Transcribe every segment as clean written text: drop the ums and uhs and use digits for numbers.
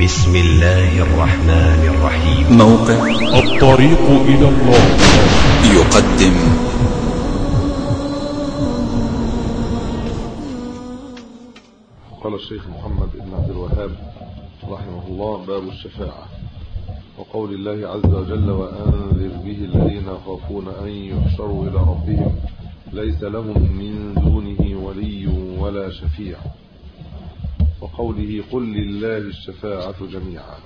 بسم الله الرحمن الرحيم. موقع الطريق إلى الله يقدم قال الشيخ محمد بن عبد الوهاب رحمه الله: باب الشفاعة. وقول الله عز وجل: وأنذر به الذين يخافون أن يحشروا إلى ربهم ليس لهم من دونه ولي ولا شفيع. وقوله: قل لله الشفاعة جميعا.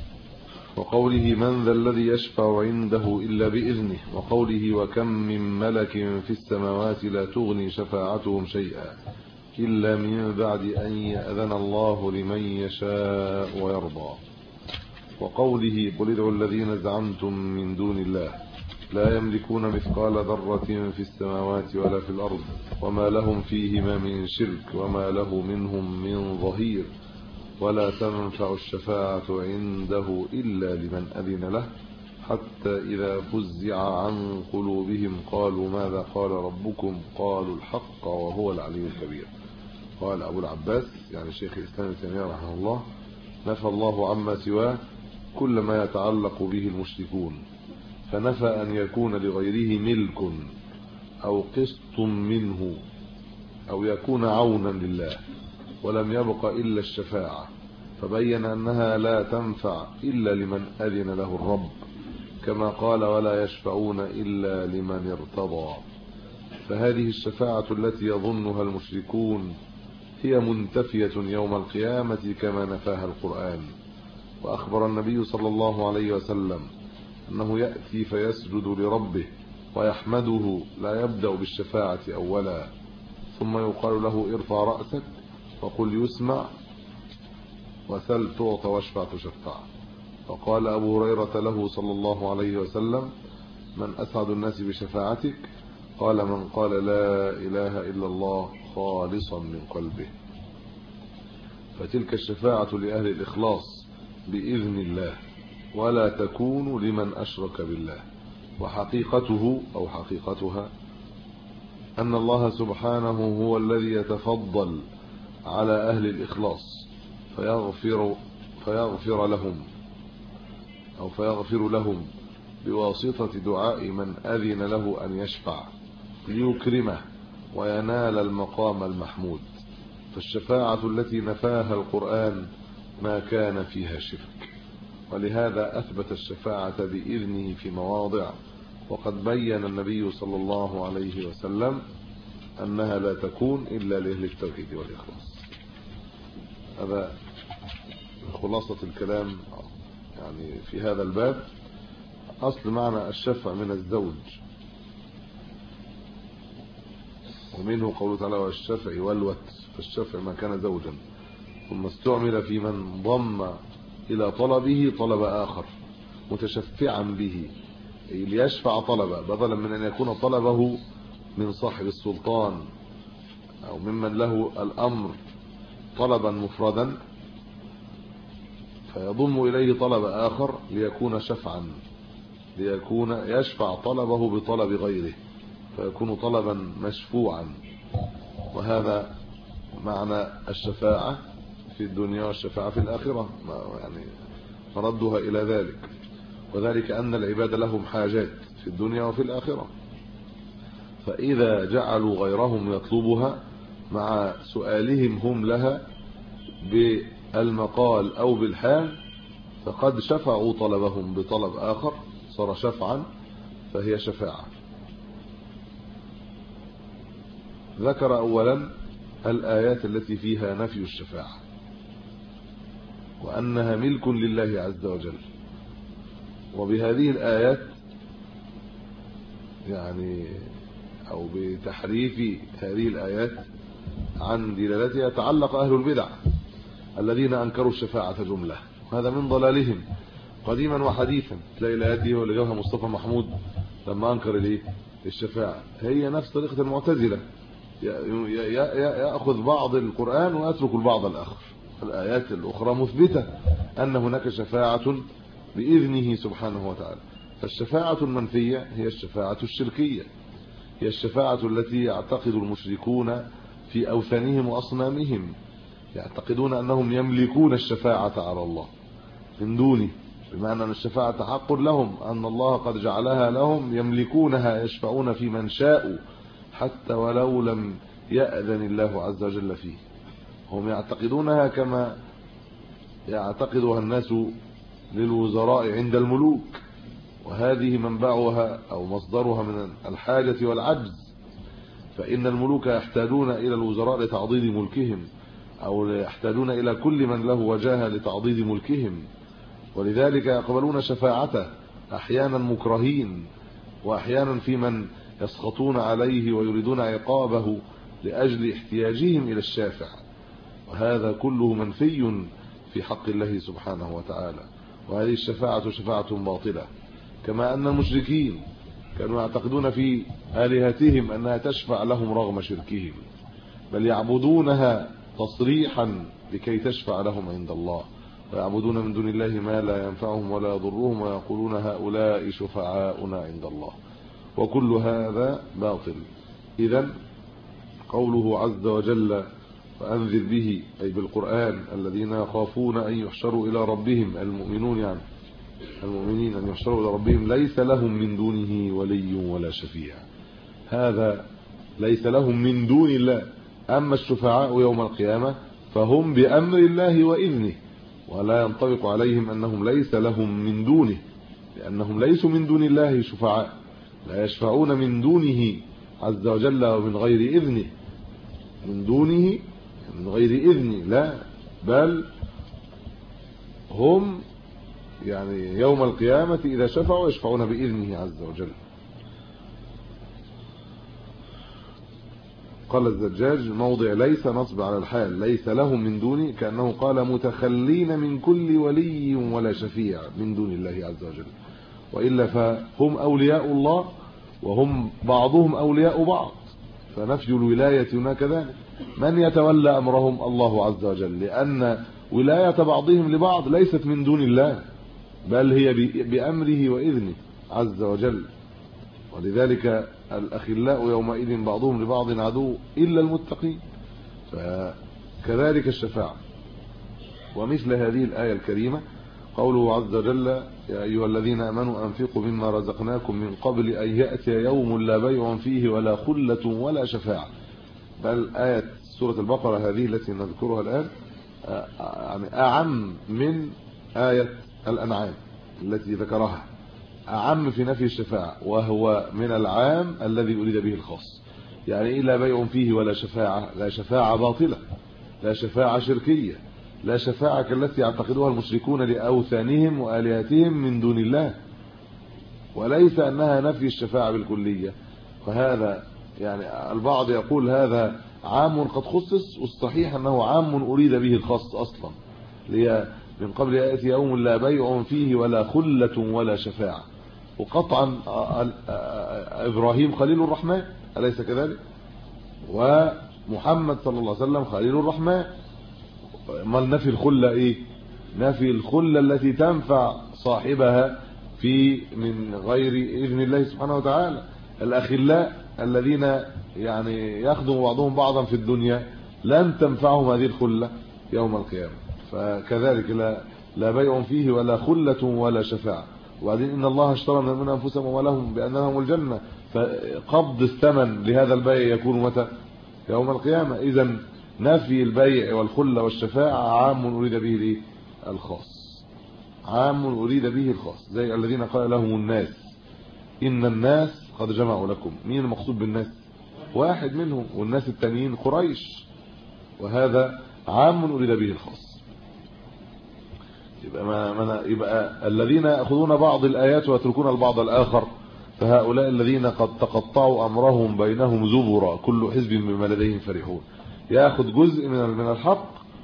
وقوله: من ذا الذي يشفع عنده إلا بإذنه. وقوله: وكم من ملك في السماوات لا تغني شفاعتهم شيئا إلا من بعد أن يأذن الله لمن يشاء ويرضى. وقوله: قل ادعوا الذين زعمتم من دون الله لا يملكون مثقال ذرة في السماوات ولا في الأرض وما لهم فيهما من شرك وما له منهم من ظهير ولا تنفع الشفاعة عنده إلا لمن أذن له حتى إذا فزع عن قلوبهم قالوا ماذا قال ربكم قالوا الحق وهو العلي الكبير. قال أبو العباس يعني شيخ الإسلام ابن تيمية رحمه الله: نفى الله عما سواه كل ما يتعلق به المشركون، فنفى أن يكون لغيره ملك أو قسط منه أو يكون عونا لله، ولم يبق إلا الشفاعة، فبين أنها لا تنفع إلا لمن أذن له الرب، كما قال: ولا يشفعون إلا لمن ارتضى. فهذه الشفاعة التي يظنها المشركون هي منتفية يوم القيامة كما نفاها القرآن. وأخبر النبي صلى الله عليه وسلم أنه يأتي فيسجد لربه ويحمده، لا يبدأ بالشفاعة أولا، ثم يقال له: ارفع رأسك وقل يسمع وسل تعطى واشفع تشفع. فقال أبو هريرة له صلى الله عليه وسلم: من أسعد الناس بشفاعتك؟ قال: من قال لا إله إلا الله خالصا من قلبه. فتلك الشفاعة لأهل الإخلاص بإذن الله، ولا تكون لمن أشرك بالله. وحقيقته أو حقيقتها أن الله سبحانه هو الذي يتفضل على أهل الإخلاص فيغفر لهم بواسطة دعاء من أذن له أن يشفع ليكرمه وينال المقام المحمود. فالشفاعة التي نفاها القرآن ما كان فيها شرك، ولهذا أثبت الشفاعة بإذنه في مواضع، وقد بين النبي صلى الله عليه وسلم أنها لا تكون إلا لأهل التوحيد والإخلاص. هذا خلاصة الكلام يعني في هذا الباب. أصل معنى الشفع من الزوج، ومنه قوله تعالى: والشفع والوتر. فالشفع ما كان زوجا، ثم استعمل في من ضم إلى طلبه طلب آخر متشفعا به، أي ليشفع طلبا، بدلا من أن يكون طلبه من صاحب السلطان أو ممن له الأمر طلبا مفردا، فيضم إليه طلب آخر ليكون شفعا، ليكون يشفع طلبه بطلب غيره فيكون طلبا مشفوعا. وهذا معنى الشفاعة في الدنيا والشفاعة في الآخرة، يعني ردها إلى ذلك، وذلك أن العباد لهم حاجات في الدنيا وفي الآخرة، فإذا جعلوا غيرهم يطلبها مع سؤالهم هم لها بالمقال أو بالحال فقد شفعوا طلبهم بطلب آخر، صار شفعا، فهي شفاعة. ذكر أولا الآيات التي فيها نفي الشفاعة وأنها ملك لله عز وجل. وبهذه الآيات يعني أو بتحريف هذه الآيات عن دلالتها يتعلق أهل البدع الذين أنكروا الشفاعة جملة، وهذا من ضلالهم قديما وحديثا. تلاقي الآيات دي هو اللي جابها مصطفى محمود لما أنكر الشفاعة، هي نفس طريقة المعتزلة، يأخذ بعض القرآن ويترك البعض الآخر. الآيات الأخرى مثبتة أن هناك شفاعة بإذنه سبحانه وتعالى. فالشفاعة المنفية هي الشفاعة الشركية، هي الشفاعة التي يعتقد المشركون في أوثانهم وأصنامهم، يعتقدون أنهم يملكون الشفاعة على الله من دونه، بمعنى أن الشفاعة حق لهم، أن الله قد جعلها لهم يملكونها، يشفعون في من شاءوا حتى ولو لم يأذن الله عز وجل فيه. هم يعتقدونها كما يعتقدها الناس للوزراء عند الملوك، وهذه منبعها أو مصدرها من الحاجة والعجز، فإن الملوك يحتاجون إلى الوزراء لتعضيد ملكهم، أو يحتاجون إلى كل من له وجاهة لتعضيد ملكهم، ولذلك يقبلون شفاعته أحيانا مكرهين، وأحيانا في من يسخطون عليه ويريدون عقابه لأجل احتياجهم إلى الشافع، وهذا كله منفي في حق الله سبحانه وتعالى. وهذه الشفاعة شفاعة باطلة، كما أن المشركين كانوا يعتقدون في آلهتهم أنها تشفع لهم رغم شركهم، بل يعبدونها تصريحا لكي تشفع لهم عند الله، ويعبدون من دون الله ما لا ينفعهم ولا يضرهم، ويقولون هؤلاء شفعاؤنا عند الله، وكل هذا باطل. إذن قوله عز وجل فأنذر به أي بالقرآن الذين يخافون أن يحشروا إلى ربهم، المؤمنون يعني المؤمنين أن يحشروا إلى ربهم ليس لهم من دونه ولي ولا شفيع. هذا ليس لهم من دون الله. أما الشفعاء يوم القيامة فهم بأمر الله وإذنه، ولا ينطبق عليهم أنهم ليس لهم من دونه، لأنهم ليسوا من دون الله شفعاء، لا يشفعون من دونه عز وجل ومن غير إذنه، من دونه من غير إذنه لا، بل هم يعني يوم القيامة إذا شفعوا يشفعون بإذنه عز وجل. قال الزجاج موضع ليس نصب على الحال، ليس لهم من دونه، كأنه قال متخلين من كل ولي ولا شفيع من دون الله عز وجل، وإلا فهم أولياء الله وهم بعضهم أولياء بعض، فنفي الولاية هنا كذلك. من يتولى أمرهم؟ الله عز وجل، لأن ولاية بعضهم لبعض ليست من دون الله، بل هي بأمره وإذنه عز وجل. ولذلك الأخلاء يومئذ بعضهم لبعض عدو إلا المتقين، فكذلك الشفاعة. ومثل هذه الآية الكريمة قوله عز وجل يا أيها الذين آمنوا أنفقوا مما رزقناكم من قبل أن يأتي يوم لا بيع فيه ولا خلة ولا شفاعة. بل آية سورة البقرة هذه التي نذكرها الآن يعني أعم من آية الأنعام التي ذكرها، أعم في نفي الشفاعة، وهو من العام الذي أريد به الخاص. يعني لا بيع فيه ولا شفاعة، لا شفاعة باطلة، لا شفاعة شركية، لا شفاعة كالتي يعتقدها المشركون لأوثانهم وآلهتهم من دون الله، وليس أنها نفي الشفاعة بالكلية. فهذا يعني البعض يقول هذا عام قد خصص، والصحيح أنه عام أريد به الخاص أصلا، من قبل يأتي يوم لا بيع فيه ولا خلة ولا شفاعة. وقطعا إبراهيم خليل الرحمن أليس كذلك؟ ومحمد صلى الله عليه وسلم خليل الرحمن. ما نفي الخلة إيه؟ نفي الخلة التي تنفع صاحبها في من غير إذن الله سبحانه وتعالى. الأخلاء الذين يعني يخدم بعضهم بعضا في الدنيا لن تنفعهم هذه الخلة يوم القيامة. فكذلك لا بيع فيه ولا خلة ولا شفاعة. وبعدين إن الله اشترى من أنفسهم ولهم بأن لهم الجنة، فقبض الثمن لهذا البيع يكون متى؟ يوم القيامة. إذن نفي البيع والخلة والشفاعة عام أريد به الخاص، عام أريد به الخاص. زي الذين قال لهم الناس إن الناس قد جمعوا لكم. مين المقصود بالناس؟ واحد منهم، والناس التانيين قريش، وهذا عام أريد به الخاص. يبقى الذين يأخذون بعض الآيات ويتركون البعض الآخر، فهؤلاء الذين قد تقطعوا أمرهم بينهم زبرا كل حزب بما لديهم فرحون. يأخذ جزء من الحق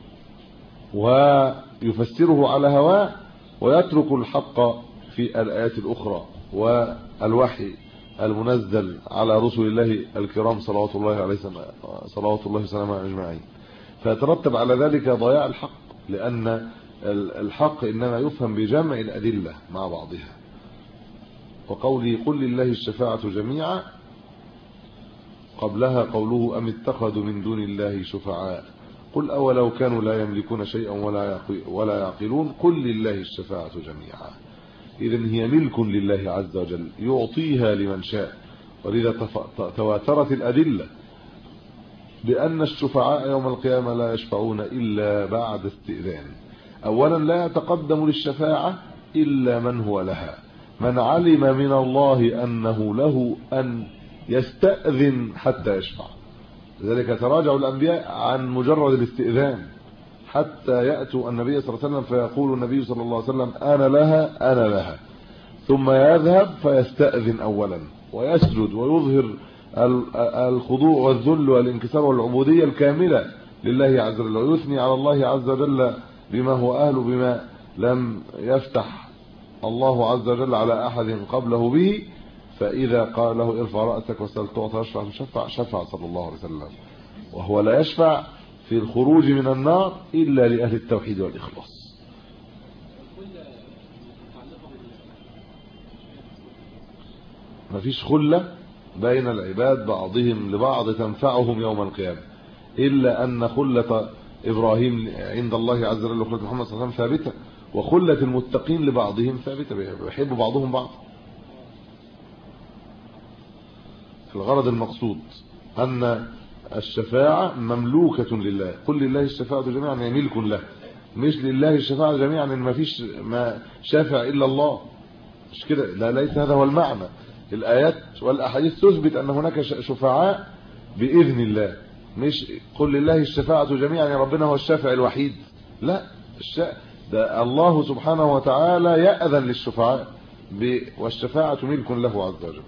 ويفسره على هواه، ويترك الحق في الآيات الأخرى والوحي المنزل على رسل الله الكرام صلوات الله وسلامه أجمعين. فيترتب على ذلك ضياع الحق، لأن الحق إنما يفهم بجمع الأدلة مع بعضها. وقولي قل لله الشفاعة جميعا قبلها قوله أم اتخذوا من دون الله شفعاء قل أولو كانوا لا يملكون شيئا ولا يعقلون قل لله الشفاعة جميعا. إذن هي ملك لله عز وجل يعطيها لمن شاء. ولذا تواترت الأدلة بأن الشفعاء يوم القيامة لا يشفعون إلا بعد استئذان. أولا لا يتقدم للشفاعة إلا من هو لها، من علم من الله أنه له أن يستأذن حتى يشفع. لذلك تراجع الأنبياء عن مجرد الاستئذان حتى يأتوا النبي صلى الله عليه وسلم فيقول النبي صلى الله عليه وسلم أنا لها أنا لها، ثم يذهب فيستأذن أولا ويسجد ويظهر الخضوع والذل والانكسار والعبودية الكاملة لله عز وجل، ويثني على الله عز وجل بما هو أهل بما لم يفتح الله عز وجل على أحد قبله به. فإذا قال له ارفع رأسك وسل تعطى شفع صلى الله عليه وسلم، وهو لا يشفع في الخروج من النار إلا لأهل التوحيد والإخلاص. ما فيش خلة بين العباد بعضهم لبعض تنفعهم يوم القيامة، إلا أن خلة إبراهيم عند الله عز وجل وخلة محمد صلى الله عليه وسلم ثابتة، وخلة المتقين لبعضهم ثابتة، بيحب بعضهم بعض. الغرض المقصود أن الشفاعة مملوكة لله. قل لله الشفاعة جميعا، يعني ملك له، مش لله الشفاعة جميعا ان ما فيش ما شافع إلا الله، مش كده، لا، ليس هذا هو المعنى. الآيات والأحاديث تثبت أن هناك شفعاء بإذن الله، مش قل لله الشفاعة جميعا يا ربنا هو الشافع الوحيد، لا، ده الله سبحانه وتعالى يأذن للشفعاء والشفاعة ملك له عز وجل.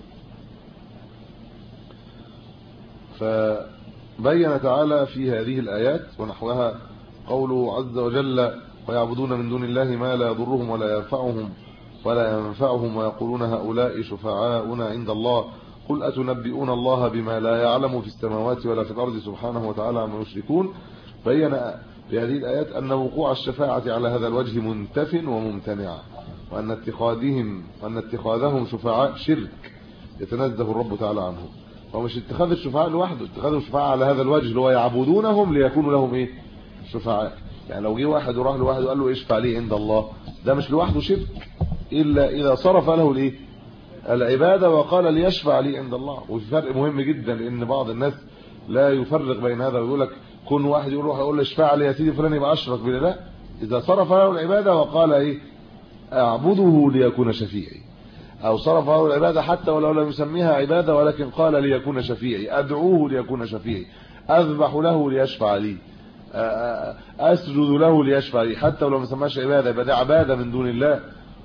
فبين تعالى في هذه الآيات ونحوها قوله عز وجل ويعبدون من دون الله ما لا يضرهم ولا ينفعهم ويقولون هؤلاء شفعاؤنا عند الله قل أتنبئون الله بما لا يعلم في السماوات ولا في الأرض سبحانه وتعالى عما يشركون. بين في هذه الآيات أن وقوع الشفاعة على هذا الوجه منتف وممتنع، وأن اتخاذهم شفعاء شرك يتنزه الرب تعالى عنه. ومش اتخاذ الشفعاء لوحده، اتخاذ الشفعاء على هذا الوجه اللي هو يعبدونهم ليكونوا لهم ايه؟ شفعاء. يعني لو جه واحد وراح لواحد وقال له اشفع لي عند الله، ده مش لوحده شرك الا اذا صرف له الايه؟ العباده وقال ليشفع لي عند الله. وفي فرق مهم جدا، لان بعض الناس لا يفرق بين هذا ويقول لك كون واحد يروح يقول له اشفع لي يا سيدي فلان يبقى اشرك بالله. لا، اذا صرف له العباده وقال ايه؟ اعبده ليكون شفيعي، او صرف له العباده حتى ولو لم يسميها عباده ولكن قال ليكون شفيعي، ادعوه ليكون شفيعي، اذبح له ليشفع لي، اسجد له ليشفع لي، حتى ولو ما سماش عباده يبقى ده عباده من دون الله،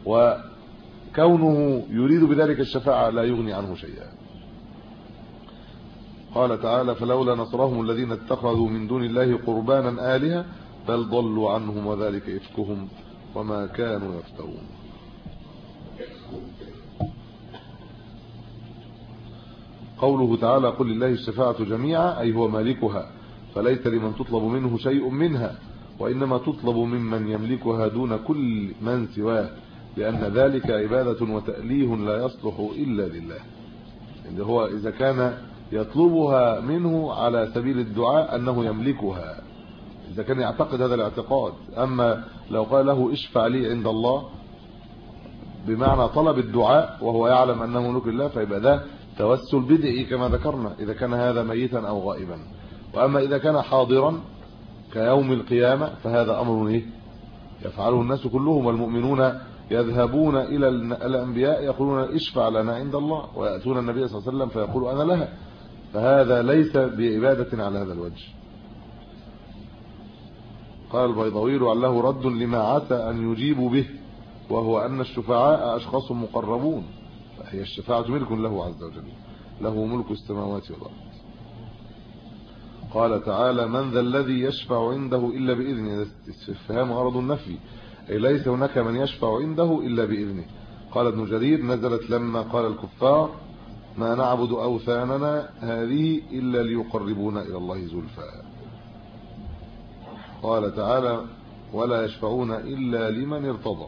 وكونه يريد بذلك الشفاعه لا يغني عنه شيئا. قال تعالى فلولا نصرهم الذين اتخذوا من دون الله قربانا آلهة بل ضلوا عنهم وذلك إفكهم وما كانوا يفترون. قوله تعالى قل لله الشفاعة جميعا أي هو مالكها، فليس لمن تطلب منه شيء منها، وإنما تطلب ممن يملكها دون كل من سواه، لأن ذلك عبادة وتأليه لا يصلح إلا لله. يعني هو إذا كان يطلبها منه على سبيل الدعاء أنه يملكها، إذا كان يعتقد هذا الاعتقاد. أما لو قال له اشفع لي عند الله بمعنى طلب الدعاء وهو يعلم أنه ملك الله، فيبقى ده توسل بدعي كما ذكرنا إذا كان هذا ميتا أو غائبا. وأما إذا كان حاضرا كيوم القيامة فهذا أمر يفعله الناس كلهم، والمؤمنون يذهبون إلى الأنبياء يقولون اشفع لنا عند الله، ويأتون النبي صلى الله عليه وسلم فيقول أنا لها، فهذا ليس بعبادة على هذا الوجه. قال البيضاوي له رد لما عسى أن يجيبوا به، وهو أن الشفعاء أشخاص مقربون، فهي الشفاعة ملك له عز وجل، له ملك السماوات والأرض. قال تعالى من ذا الذي يشفع عنده إلا بإذنه، استفهام غرض النفي، أي ليس هناك من يشفع عنده إلا بإذنه. قال ابن جرير نزلت لما قال الكفار ما نعبد أوثاننا هذه إلا ليقربونا إلى الله زلفى. قال تعالى ولا يشفعون إلا لمن ارتضى.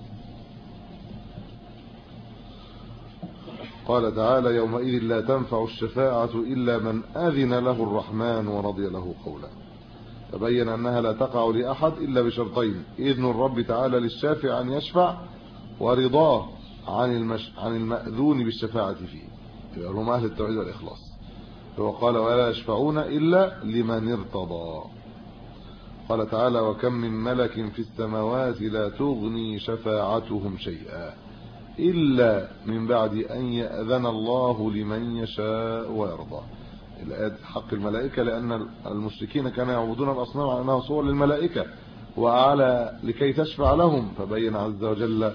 قال تعالى يومئذ لا تنفع الشفاعة إلا من أذن له الرحمن ورضي له قولا. فبين أنها لا تقع لأحد إلا بشرطين: إذن الرب تعالى للشافع أن يشفع، ورضاه عن المأذون بالشفاعة فيه، هم أهل التوحيد والإخلاص. هو قال: ولا يشفعون إلا لمن ارتضى. قال تعالى: وكم من ملك في السماوات لا تغني شفاعتهم شيئا إلا من بعد أن يأذن الله لمن يشاء ويرضى. الآيات حق الملائكة، لأن المشركين كانوا يعبدون الأصنام على أنها صور للملائكة وأعلى لكي تشفع لهم، فبين عز وجل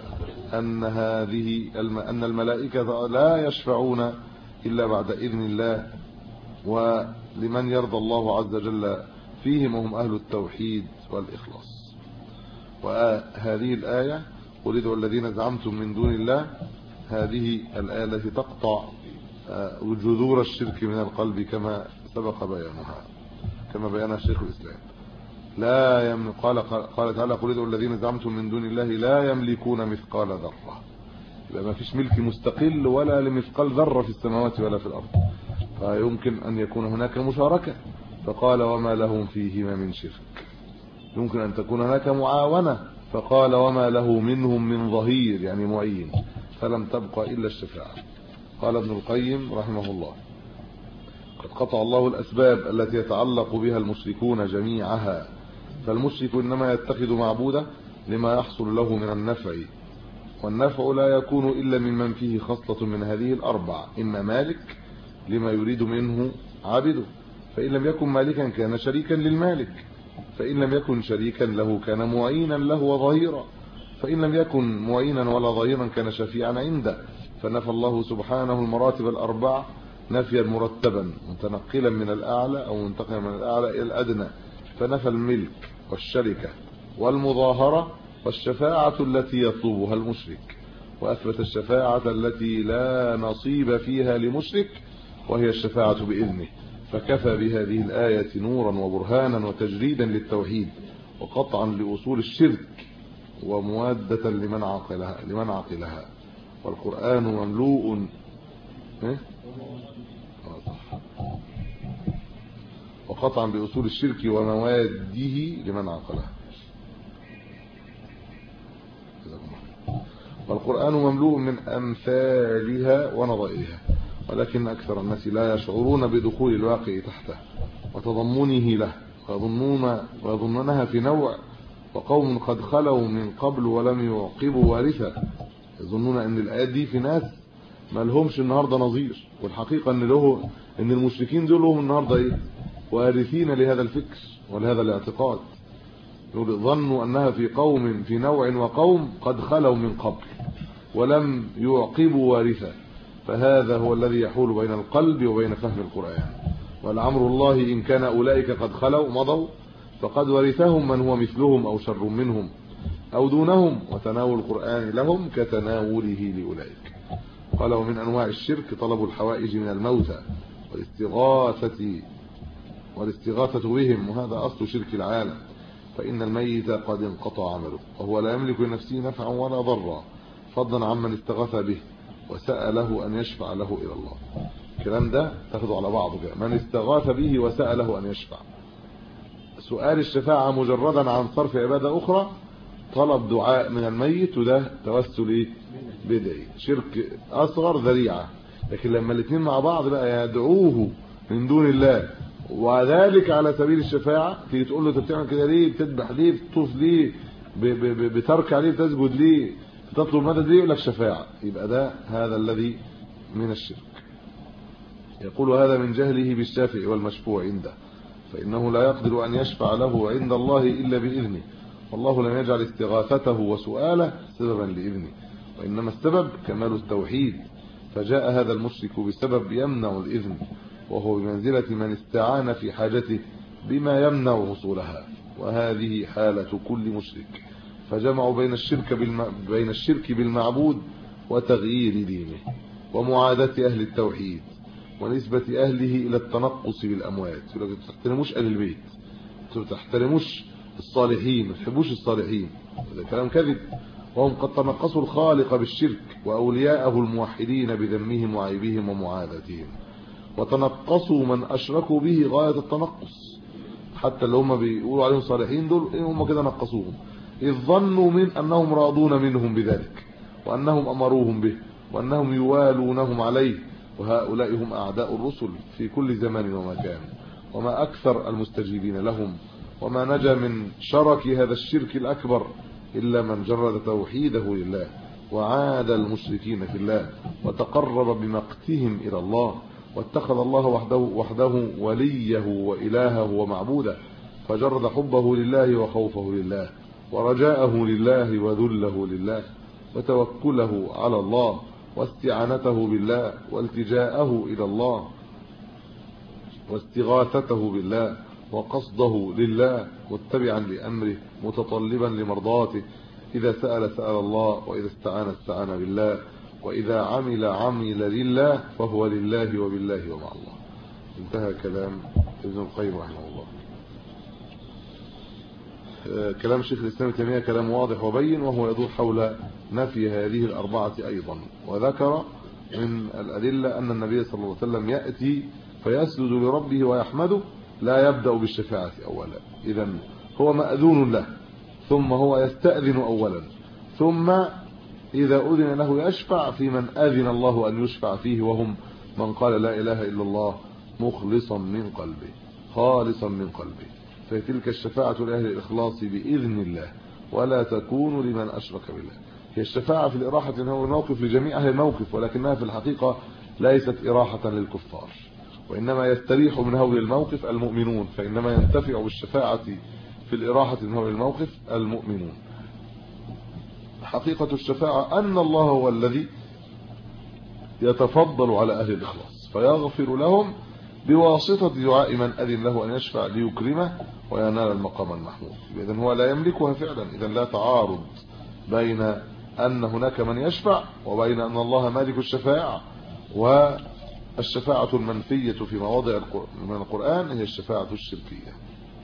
أن الملائكة لا يشفعون إلا بعد إذن الله ولمن يرضى الله عز وجل فيهم، وهم أهل التوحيد والإخلاص. وهذه الآية: قل ادعوا الذين زعمتم من دون الله، هذه الآية التي تقطع جذور الشرك من القلب كما سبق بيانها، كما بيانها شيخ الإسلام. قال تعالى: قل ادعوا الذين زعمتم من دون الله لا يملكون مثقال ذرة. يبقى ما فيش ملك مستقل ولا لمثقال ذرة في السماوات ولا في الأرض، فيمكن أن يكون هناك مشاركة، فقال: وما لهم فيهما من شرك. يمكن أن تكون هناك معاونة، فقال: وما له منهم من ظهير، يعني معين، فلم تبقى إلا الشفاعة. قال ابن القيم رحمه الله: قد قطع الله الأسباب التي يتعلق بها المشركون جميعها، فالمشرك إنما يتخذ معبوده لما يحصل له من النفع، والنفع لا يكون إلا ممن فيه خصلة من هذه الأربع: إما مالك لما يريد منه عبده، فإن لم يكن مالكا كان شريكا للمالك، فإن لم يكن شريكا له كان معينا له وظهيرا، فإن لم يكن معينا ولا ظهيرا كان شفيعا عنده. فنفى الله سبحانه المراتب الأربع نفيا مرتبا متنقلا من الأعلى أو منتقلا من الأعلى إلى الأدنى، فنفى الملك والشركة والمظاهرة والشفاعة التي يطلبها المشرك، وأثبت الشفاعة التي لا نصيب فيها لمشرك، وهي الشفاعة بإذنه. فكفى بهذه الآية نورا وبرهانا وتجريدا للتوحيد وقطعا لأصول الشرك وموادة لمن عقلها. والقرآن مملوء وقطعا بأصول الشرك ومواده لمن عقلها. والقرآن مملوء من أمثالها ونظائرها، ولكن أكثر الناس لا يشعرون بدخول الواقع تحته وتضمنه له، ويظنونها في نوع. وقوم قد خلوا من قبل ولم يعقبوا وارثا، يظنون أن الآيات دي في ناس ما لهمش النهارده نظير، والحقيقة أن المشركين دول لهم النهارده وارثين لهذا الفكر ولهذا الاعتقاد. ظنوا أنها في قوم في نوع وقوم قد خلوا من قبل ولم يعقبوا وارثا، فهذا هو الذي يحول بين القلب وبين فهم القرآن. والعمر الله إن كان أولئك قد خلوا مضوا فقد ورثهم من هو مثلهم أو شر منهم أو دونهم، وتناول القرآن لهم كتناوله لأولئك. قال: ومن أنواع الشرك طلب الحوائج من الموتى والاستغاثة بهم، وهذا أصل شرك العالم، فإن الميت قد انقطع عمله وهو لا يملك لنفسه نفعا ولا ضرا، فضلا عمن استغاث به وسأله أن يشفع له إلى الله. الكلام ده تاخده على بعضه كده: من استغاث به وسأله أن يشفع. سؤال الشفاعة مجردا عن صرف عبادة أخرى طلب دعاء من الميت، وده توسل بدعي، شرك أصغر ذريعة. لكن لما الاثنين مع بعض بقى يدعوه من دون الله، وذلك على سبيل الشفاعة، تيجي تقول له: انت بتعمل كده ليه؟ بتذبح ليه؟ بتطوف ليه؟ بتركع ليه؟ بتسجد ليه؟ بتطلب مدد ليه؟ يقول لك شفاعة. يبقى هذا الذي من الشرك. يقول: هذا من جهله بالشافع والمشفوع عنده، فإنه لا يقدر أن يشفع له عند الله إلا بإذنه، والله لم يجعل استغاثته وسؤاله سببا لإذنه، وإنما السبب كمال التوحيد. فجاء هذا المشرك بسبب يمنع الإذن، وهو بمنزلة من استعان في حاجته بما يمنع حصولها، وهذه حالة كل مشرك. فجمعوا بين الشرك بالمعبود وتغيير دينه ومعاداة أهل التوحيد ونسبة أهله إلى التنقص بالأموات. يقول لك: ما تحترموش أهل البيت، ما تحترموش الصالحين، ما تحبوش الصالحين. هذا كلام كذب. وهم قد تنقصوا الخالق بالشرك وأولياءه الموحدين بذمهم وعيبهم ومعاداتهم، وتنقصوا من أشركوا به غاية التنقص، حتى اللي هم بيقولوا عليهم صالحين دول هم كده نقصوهم، إذ ظنوا من أنهم راضون منهم بذلك وأنهم أمروهم به وأنهم يوالونهم عليه، وهؤلاء هم أعداء الرسل في كل زمان ومكان، وما أكثر المستجيبين لهم، وما نجا من شرك هذا الشرك الأكبر إلا من جرد توحيده لله وعاد المشركين في الله وتقرب بمقتهم إلى الله، واتخذ الله وحده وليه وإلهه ومعبوده، فجرد حبه لله وخوفه لله ورجاءه لله وذله لله وتوكله على الله واستعانته بالله والتجاءه إلى الله واستغاثته بالله وقصده لله متبعا لأمره متطلبا لمرضاته، إذا سأل الله، وإذا استعان بالله، وإذا عمل لله، فهو لله وبالله ومع الله. انتهى كلام ابن القيم رحمه الله. كلام شيخ الإسلام ابن تيمية كلام واضح وبين، وهو يدور حول نفي هذه الأربعة أيضا. وذكر من الأدلة أن النبي صلى الله عليه وسلم يأتي فيسجد لربه ويحمده، لا يبدأ بالشفاعة أولا، إذن هو مأذون له، ثم هو يستأذن أولا، ثم إذا أذن له يشفع في من أذن الله أن يشفع فيه، وهم من قال لا إله إلا الله مخلصا من قلبه خالصا من قلبه، فتلك الشفاعة لأهل الإخلاص بإذن الله، ولا تكون لمن أشرك بالله. هي الشفاعة في الإراحة هو الموقف لجميع أهل الموقف، ولكنها في الحقيقة ليست إراحة للكفار، وإنما يستريح من هول الموقف المؤمنون، فإنما ينتفع بالشفاعة في الإراحة من هول الموقف المؤمنون. حقيقة الشفاعة أن الله هو الذي يتفضل على أهل الإخلاص فيغفر لهم بواسطة دعاء من أذن له أن يشفع ليكرمه وينال المقام المحمود. إذن هو لا يملكها فعلا، إذن لا تعارض بين أن هناك من يشفع وبين أن الله مالك الشفاعة. والشفاعة المنفية في مواضع من القرآن هي الشفاعة الشركية.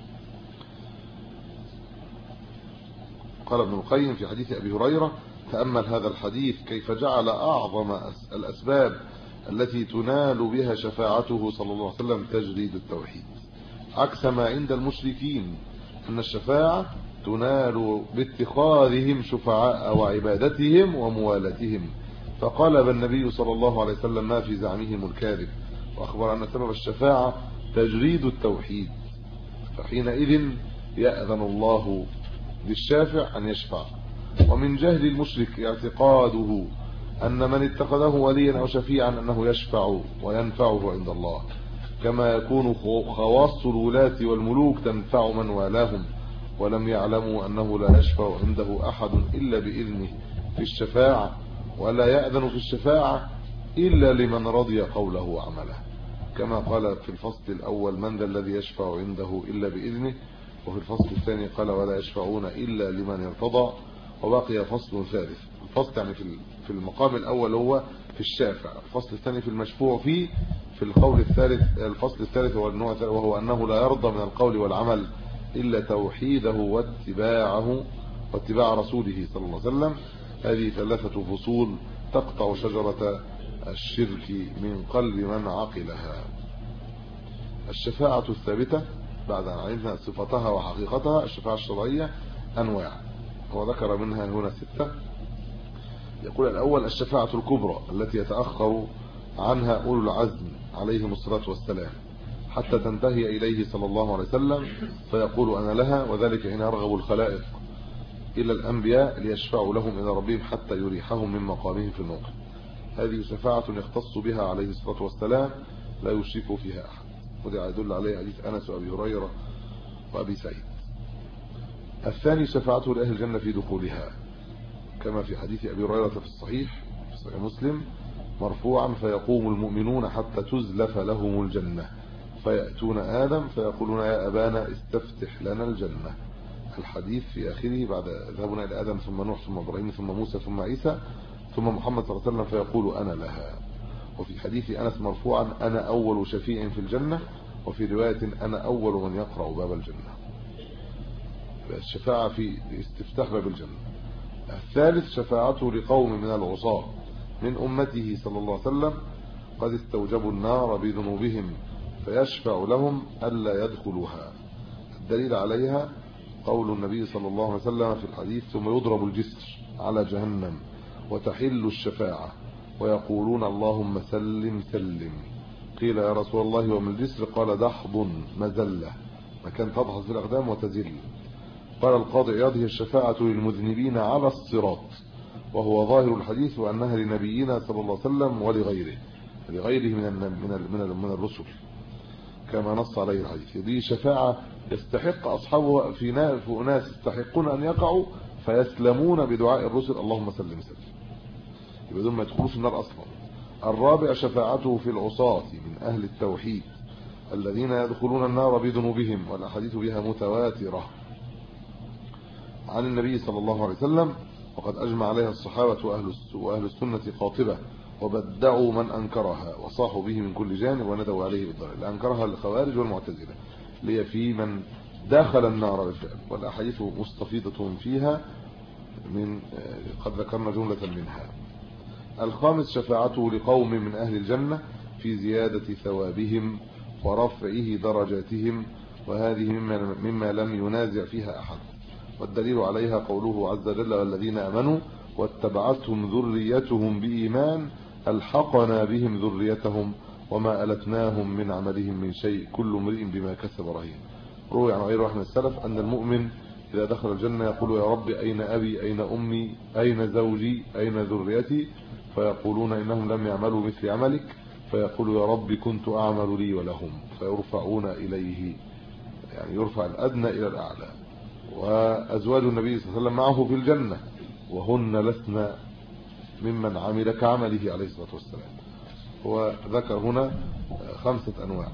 قال ابن القيم في حديث أبي هريرة: تأمل هذا الحديث كيف جعل أعظم الأسباب التي تنال بها شفاعته صلى الله عليه وسلم تجريد التوحيد، عكس ما عند المشركين أن الشفاعة تنال باتخاذهم شفعاء وعبادتهم وموالاتهم. فقال النبي صلى الله عليه وسلم ما في زعمهم الكاذب، وأخبر أن سبب الشفاعة تجريد التوحيد، فحينئذ يأذن الله للشافع أن يشفع. ومن جهل المشرك اعتقاده أن من اتخذه وليا أو شفيعا أنه يشفع وينفعه عند الله، كما يكون خواص الولاة والملوك تنفع من والاهم، ولم يعلموا أنه لا يشفع عنده أحد إلا بإذنه في الشفاعة، ولا يأذن في الشفاعة إلا لمن رضي قوله وعمله، كما قال في الفصل الأول: من ذا الذي يشفع عنده إلا بإذنه، وفي الفصل الثاني قال: ولا يشفعون إلا لمن ارتضى. وبقي فصل ثالث، الفصل يعني في المقام الأول هو في الشافع، الفصل الثاني في المشفوع فيه، في القول الثالث. الفصل الثالث هو النوع الثالث، وهو أنه لا يرضى من القول والعمل إلا توحيده واتباع رسوله صلى الله عليه وسلم. هذه 3 فصول تقطع شجرة الشرك من قلب من عقلها. الشفاعة الثابتة بعد أن علمنا صفتها وحقيقتها، الشفاعة الشرعية أنواع، وذكر منها هنا 6. يقول: الأول الشفاعة الكبرى التي يتأخر عنها أولو العزم عليهم الصلاة والسلام حتى تنتهي إليه صلى الله عليه وسلم فيقول أنا لها، وذلك حين يرغب الخلائق إلى الأنبياء ليشفعوا لهم إلى ربهم حتى يريحهم من مقامهم في الموقف. هذه شفاعة يختص بها عليه الصلاة والسلام لا يشرك فيها أحد، وده يدل عليه حديث أنس وأبي هريرة وأبي سعيد. الثاني شفاعته لأهل الجنة في دخولها، كما في حديث أبي هريرة في الصحيح مسلم مرفوعا: فيقوم المؤمنون حتى تزلف لهم الجنة فيأتون آدم فيقولون يا أبانا استفتح لنا الجنة. الحديث في آخره: بعد ذهبنا إلى آدم ثم نوح ثم إبراهيم ثم موسى ثم عيسى ثم محمد صلى الله عليه وسلم فيقول أنا لها. وفي حديث أنس مرفوعا: أنا أول شفيع في الجنة، وفي رواية: أنا أول من يقرأ باب الجنة. الشفاعة في استفتاح باب الجنة. الثالث شفاعته لقوم من العصاة من أمته صلى الله عليه وسلم قد استوجبوا النار بذنوبهم فيشفع لهم ألا يدخلوها. والدليل عليها قول النبي صلى الله عليه وسلم في الحديث ثم يضرب الجسر على جهنم وتحل الشفاعة ويقولون اللهم سلم سلم. قيل يا رسول الله وما الجسر؟ قال دحض مزلة، مكان تضحض في الأقدام وتزل. قال القاضي عياض هي الشفاعة للمذنبين على الصراط، وهو ظاهر الحديث وأنها لنبينا صلى الله عليه وسلم ولغيره من الرسل كما نص عليه الحديث. دي شفاعة يستحق أصحابها في ناس يستحقون أن يقعوا فيسلمون بدعاء الرسل اللهم سلم سلم، يبقى دول ما يدخلوش النار أصلا. الرابع شفاعته في العصاة من أهل التوحيد الذين يدخلون النار بذنوبهم، والأحاديث بها متواترة عن النبي صلى الله عليه وسلم، وقد أجمع عليها الصحابة وأهل السنة قاطبة، وبدعوا من أنكرها وصاحوا به من كل جانب وندوا عليه بالضرر. اللي أنكرها الخوارج والمعتزلة لي في من دخل النار بالفعل، والأحاديث مستفيضة فيها من قد ذكرنا جملة منها. الخامس شفاعته لقوم من أهل الجنة في زيادة ثوابهم ورفعه درجاتهم، وهذه مما لم ينازع فيها أحد، والدليل عليها قوله عز وجل والذين آمنوا واتبعتهم ذريتهم بإيمان ألحقنا بهم ذريتهم وما ألتناهم من عملهم من شيء كل امرئ بما كسب رهين. روي عن غير واحد من السلف أن المؤمن إذا دخل الجنة يقول يا رب أين أبي أين أمي أين زوجي أين ذريتي، فيقولون إنهم لم يعملوا مثل عملك، فيقول يا رب كنت أعمل لي ولهم، فيرفعون إليه، يعني يرفع الأدنى إلى الأعلى. وأزواج النبي صلى الله عليه وسلم معه في الجنة وهن لسنا ممن عمل كعمله عليه الصلاة والسلام. هو ذكر هنا 5 أنواع،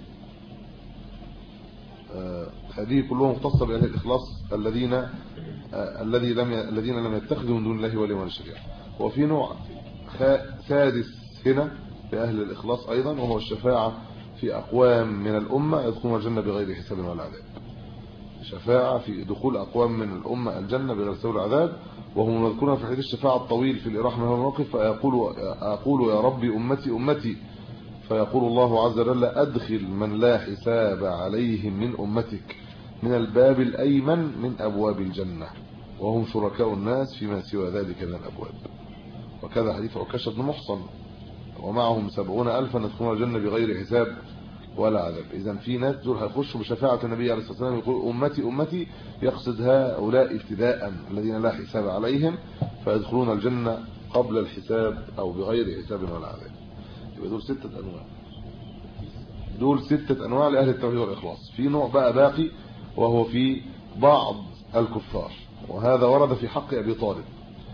هذه كلهم مختصة بأهل الإخلاص الذين لم يتخذوا من دون الله وليا ولا شفيعا. وفي نوع سادس هنا بأهل الإخلاص أيضا، وهو الشفاعة في أقوام من الأمة يدخلون الجنة بغير حساب ولا عذاب. شفاعة في دخول أقوام من الأمة الجنة بغير حساب ولا عذاب، وهم مذكورون في حديث الشفاعة الطويل في الإراحة من الموقف، فأقول يا ربي أمتي أمتي، فيقول الله عز وجل أدخل من لا حساب عليهم من أمتك من الباب الأيمن من أبواب الجنة، وهم شركاء الناس فيما سوى ذلك من الأبواب. وكذا حديث عكاشة بن محصن ومعهم 70,000 يدخلون الجنة بغير حساب ولا عذاب. إذن في ناس دول هيخشوا بشفاعة النبي عليه الصلاة والسلام، يقول أمتي أمتي، يقصد هؤلاء ابتداء الذين لا حساب عليهم، فيدخلون الجنة قبل الحساب أو بغير حساب ولا عذاب. يبقى دول 6 أنواع، دول 6 أنواع لأهل التوحيد والإخلاص. في نوع بقى باقي وهو في بعض الكفار، وهذا ورد في حق أبي طالب،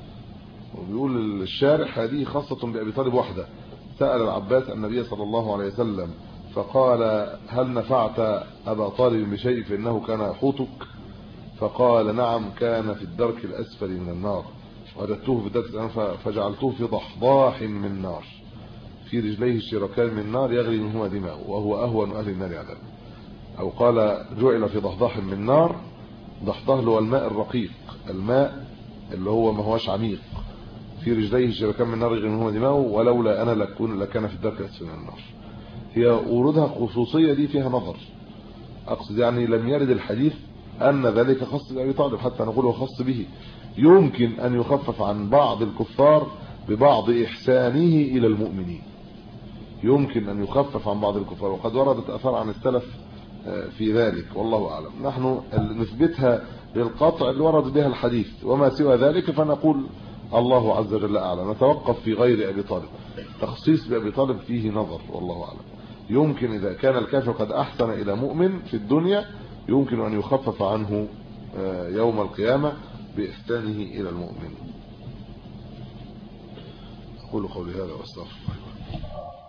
وبيقول الشارح هذه خاصة بأبي طالب وحده. سأل العباس النبي صلى الله عليه وسلم فقال هل نفعت أبا طالب بشيء فإنه كان يحوطك؟ فقال نعم، كان في الدرك الأسفل من النار، وجدته في الدرك الأسفل فجعلته في ضحضاح من نار في رجليه شركان من نار يغلي منهما دماغه، وهو أهون أهل النار عذابا. أو قال جعل في ضحضاح من نار، ضحضاح هو الماء الرقيق، الماء اللي هو ما هوش عميق، في رجليه شركان من نار يغلي منهما دماغه، ولولا أنا لكان في الدرك الأسفل من النار. هي ورودها خصوصية دي فيها نظر، أقصد يعني لم يرد الحديث أن ذلك خاص بأبي طالب حتى نقول هو خاص به. يمكن أن يخفف عن بعض الكفار ببعض إحسانه إلى المؤمنين، يمكن أن يخفف عن بعض الكفار، وقد وردت أثار عن السلف في ذلك والله أعلم. نحن نثبتها بالقطع اللي ورد بها الحديث، وما سوى ذلك فنقول الله عز وجل أعلم. نتوقف في غير أبي طالب، تخصيص بأبي طالب فيه نظر والله أعلم. يمكن إذا كان الكافر قد أحسن إلى مؤمن في الدنيا يمكن أن يخفف عنه يوم القيامة بإحسانه إلى المؤمن. أقول قولي هذا واستغفر الله.